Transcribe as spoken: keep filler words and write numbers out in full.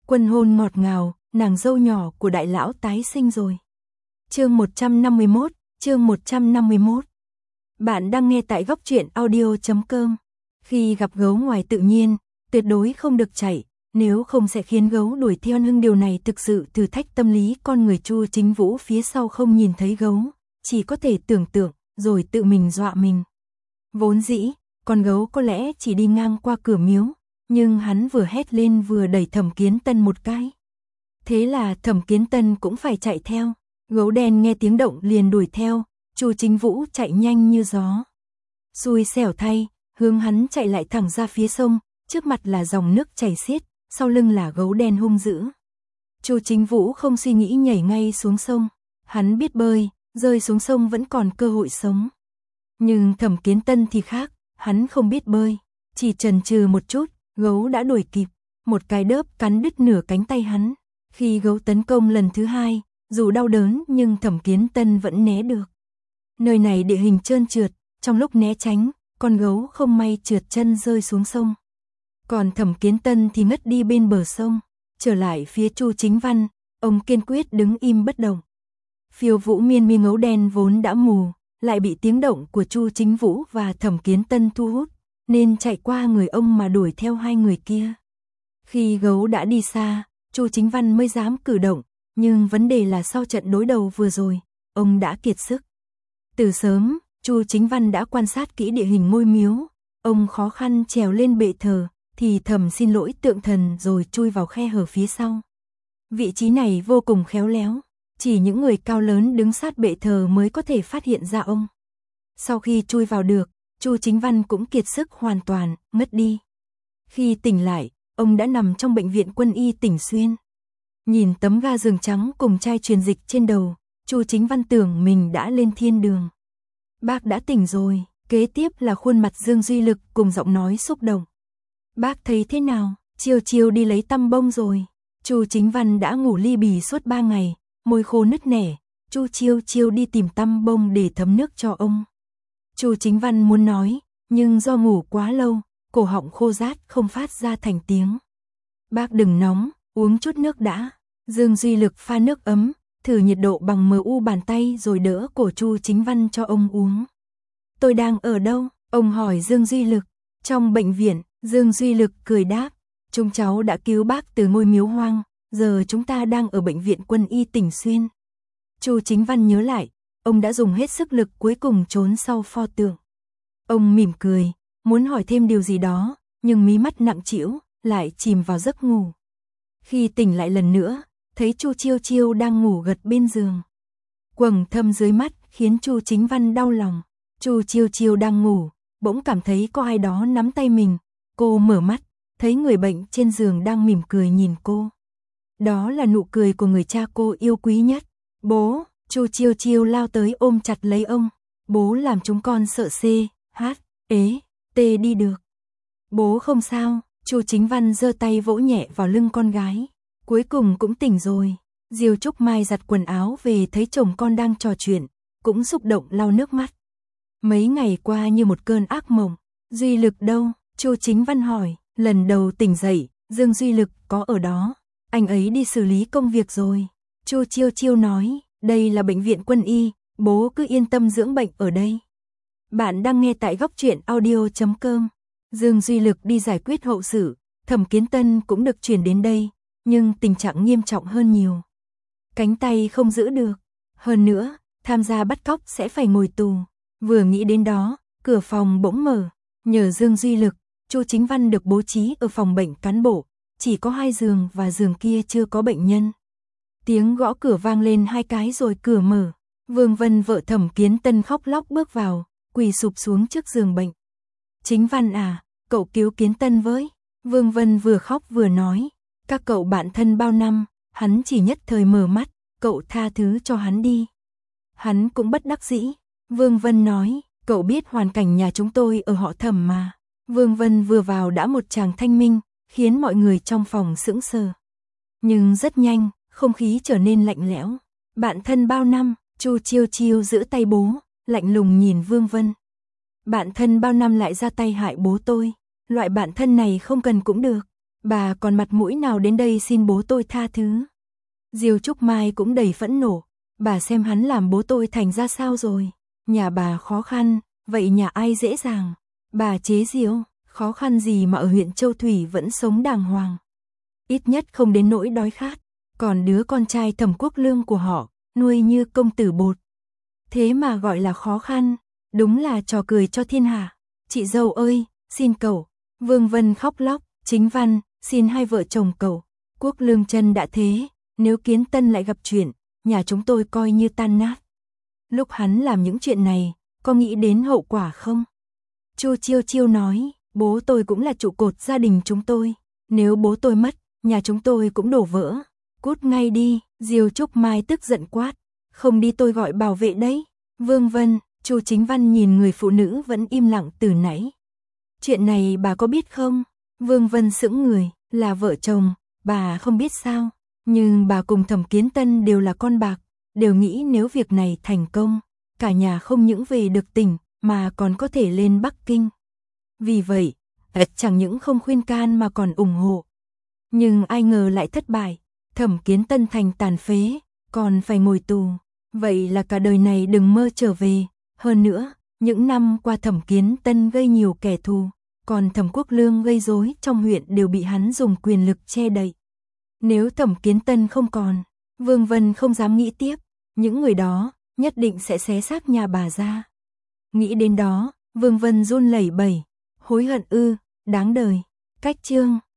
Quân hôn ngọt ngào, nàng dâu nhỏ của đại lão tái sinh rồi. Chương một trăm năm mươi mốt, chương một trăm năm mươi mốt. Bạn đang nghe tại góc truyện audio chấm com. Khi gặp gấu ngoài tự nhiên, tuyệt đối không được chạy, nếu không sẽ khiến gấu đuổi theo. Nhưng điều này thực sự thử thách tâm lý con người. Chu Chính Vũ phía sau không nhìn thấy gấu, chỉ có thể tưởng tượng, rồi tự mình dọa mình. Vốn dĩ, con gấu có lẽ chỉ đi ngang qua cửa miếu, nhưng hắn vừa hét lên vừa đẩy Thẩm Kiến Tân một cái. Thế là Thẩm Kiến Tân cũng phải chạy theo. Gấu đen nghe tiếng động liền đuổi theo, Chu Chính Vũ chạy nhanh như gió. Xui xẻo thay, hướng hắn chạy lại thẳng ra phía sông, trước mặt là dòng nước chảy xiết, sau lưng là gấu đen hung dữ. Chu Chính Vũ không suy nghĩ nhảy ngay xuống sông, hắn biết bơi, rơi xuống sông vẫn còn cơ hội sống. Nhưng Thẩm Kiến Tân thì khác, hắn không biết bơi, chỉ chần chừ một chút, gấu đã đuổi kịp, một cái đớp cắn đứt nửa cánh tay hắn. Khi gấu tấn công lần thứ hai, dù đau đớn nhưng Thẩm Kiến Tân vẫn né được. Nơi này địa hình trơn trượt, trong lúc né tránh, con gấu không may trượt chân rơi xuống sông. Còn Thẩm Kiến Tân thì ngất đi bên bờ sông, trở lại phía Chu Chính Văn, ông kiên quyết đứng im bất động. Phiêu Vũ Miên Mi gấu đen vốn đã mù, lại bị tiếng động của Chu Chính Vũ và Thẩm Kiến Tân thu hút, nên chạy qua người ông mà đuổi theo hai người kia. Khi gấu đã đi xa, Chu Chính Văn mới dám cử động, nhưng vấn đề là sau trận đối đầu vừa rồi, ông đã kiệt sức. Từ sớm, Chu Chính Văn đã quan sát kỹ địa hình ngôi miếu, ông khó khăn trèo lên bệ thờ, thì thầm xin lỗi tượng thần rồi chui vào khe hở phía sau. Vị trí này vô cùng khéo léo, chỉ những người cao lớn đứng sát bệ thờ mới có thể phát hiện ra ông. Sau khi chui vào được, Chu Chính Văn cũng kiệt sức hoàn toàn, ngất đi. Khi tỉnh lại, ông đã nằm trong bệnh viện quân y tỉnh Xuyên. Nhìn tấm ga giường trắng cùng chai truyền dịch trên đầu, Chu Chính Văn tưởng mình đã lên thiên đường. Bác đã tỉnh rồi, kế tiếp là khuôn mặt Dương Duy Lực cùng giọng nói xúc động. Bác thấy thế nào? Chiều chiều đi lấy tăm bông rồi. Chu Chính Văn đã ngủ li bì suốt ba ngày, môi khô nứt nẻ. Chu chiêu chiêu đi tìm tăm bông để thấm nước cho ông. Chu Chính Văn muốn nói, nhưng do ngủ quá lâu, cổ họng khô rát không phát ra thành tiếng. Bác đừng nóng, uống chút nước đã. Dương Duy Lực pha nước ấm, thử nhiệt độ bằng em u bàn tay rồi đỡ cổ Chu Chính Văn cho ông uống. Tôi đang ở đâu? Ông hỏi Dương Duy Lực. Trong bệnh viện, Dương Duy Lực cười đáp. Chúng cháu đã cứu bác từ ngôi miếu hoang, giờ chúng ta đang ở bệnh viện quân y tỉnh Xuyên. Chu Chính Văn nhớ lại, ông đã dùng hết sức lực cuối cùng trốn sau pho tượng. Ông mỉm cười, muốn hỏi thêm điều gì đó, nhưng mí mắt nặng trĩu, lại chìm vào giấc ngủ. Khi tỉnh lại lần nữa, thấy Chu Chiêu Chiêu đang ngủ gật bên giường. Quầng thâm dưới mắt khiến Chu Chính Văn đau lòng. Chu Chiêu Chiêu đang ngủ, bỗng cảm thấy có ai đó nắm tay mình. Cô mở mắt, thấy người bệnh trên giường đang mỉm cười nhìn cô. Đó là nụ cười của người cha cô yêu quý nhất. Bố! Chu Chiêu Chiêu lao tới ôm chặt lấy ông. Bố làm chúng con sợ C, H, ế, T đi được. Bố không sao. Chu Chính Văn giơ tay vỗ nhẹ vào lưng con gái. Cuối cùng cũng tỉnh rồi. Diêu Trúc Mai giặt quần áo về thấy chồng con đang trò chuyện, cũng xúc động lau nước mắt. Mấy ngày qua như một cơn ác mộng. Duy Lực đâu? Chu Chính Văn hỏi. Lần đầu tỉnh dậy, Dương Duy Lực có ở đó. Anh ấy đi xử lý công việc rồi. Chu Chiêu Chiêu nói. Đây là bệnh viện quân y, bố cứ yên tâm dưỡng bệnh ở đây. Bạn đang nghe tại góc truyện audio chấm com. Dương Duy Lực đi giải quyết hậu sự, Thẩm Kiến Tân cũng được chuyển đến đây, nhưng tình trạng nghiêm trọng hơn nhiều. Cánh tay không giữ được, hơn nữa, tham gia bắt cóc sẽ phải ngồi tù. Vừa nghĩ đến đó, cửa phòng bỗng mở, nhờ Dương Duy Lực, Chu Chính Văn được bố trí ở phòng bệnh cán bộ, chỉ có hai giường và giường kia chưa có bệnh nhân. Tiếng gõ cửa vang lên hai cái rồi cửa mở. Vương Vân vợ Thẩm Kiến Tân khóc lóc bước vào, quỳ sụp xuống trước giường bệnh. Chính Văn à, cậu cứu Kiến Tân với. Vương Vân vừa khóc vừa nói. Các cậu bạn thân bao năm, hắn chỉ nhất thời mở mắt, cậu tha thứ cho hắn đi. Hắn cũng bất đắc dĩ. Vương Vân nói, cậu biết hoàn cảnh nhà chúng tôi ở họ Thẩm mà. Vương Vân vừa vào đã một tràng thanh minh, khiến mọi người trong phòng sững sờ. Nhưng rất nhanh, không khí trở nên lạnh lẽo. Bạn thân bao năm? Chu Chiêu Chiêu giữ tay bố, lạnh lùng nhìn Vương Vân. Bạn thân bao năm lại ra tay hại bố tôi? Loại bạn thân này không cần cũng được. Bà còn mặt mũi nào đến đây xin bố tôi tha thứ. Diêu Trúc Mai cũng đầy phẫn nộ. Bà xem hắn làm bố tôi thành ra sao rồi. Nhà bà khó khăn, vậy nhà ai dễ dàng. Bà chế giễu, khó khăn gì mà ở huyện Châu Thủy vẫn sống đàng hoàng. Ít nhất không đến nỗi đói khát. Còn đứa con trai Thẩm Quốc Lương của họ, nuôi như công tử bột. Thế mà gọi là khó khăn, đúng là trò cười cho thiên hạ. Chị dâu ơi, xin cậu. Vương Vân khóc lóc, Chính Văn, xin hai vợ chồng cậu. Quốc Lương chân đã thế, nếu Kiến Tân lại gặp chuyện, nhà chúng tôi coi như tan nát. Lúc hắn làm những chuyện này, có nghĩ đến hậu quả không? Chu Chiêu Chiêu nói, bố tôi cũng là trụ cột gia đình chúng tôi. Nếu bố tôi mất, nhà chúng tôi cũng đổ vỡ. Cút ngay đi, Diêu Trúc Mai tức giận quát. Không đi tôi gọi bảo vệ đấy. Vương Vân, Chu Chính Văn nhìn người phụ nữ vẫn im lặng từ nãy. Chuyện này bà có biết không? Vương Vân sững người, là vợ chồng, bà không biết sao. Nhưng bà cùng Thẩm Kiến Tân đều là con bạc, đều nghĩ nếu việc này thành công, cả nhà không những về được tỉnh, mà còn có thể lên Bắc Kinh. Vì vậy, chẳng những không khuyên can mà còn ủng hộ. Nhưng ai ngờ lại thất bại, Thẩm Kiến Tân thành tàn phế, còn phải ngồi tù. Vậy là cả đời này đừng mơ trở về. Hơn nữa, những năm qua Thẩm Kiến Tân gây nhiều kẻ thù, còn Thẩm Quốc Lương gây rối trong huyện đều bị hắn dùng quyền lực che đậy. Nếu Thẩm Kiến Tân không còn, Vương Vân không dám nghĩ tiếp, những người đó nhất định sẽ xé xác nhà bà ra. Nghĩ đến đó, Vương Vân run lẩy bẩy, hối hận ư, đáng đời. Cách chương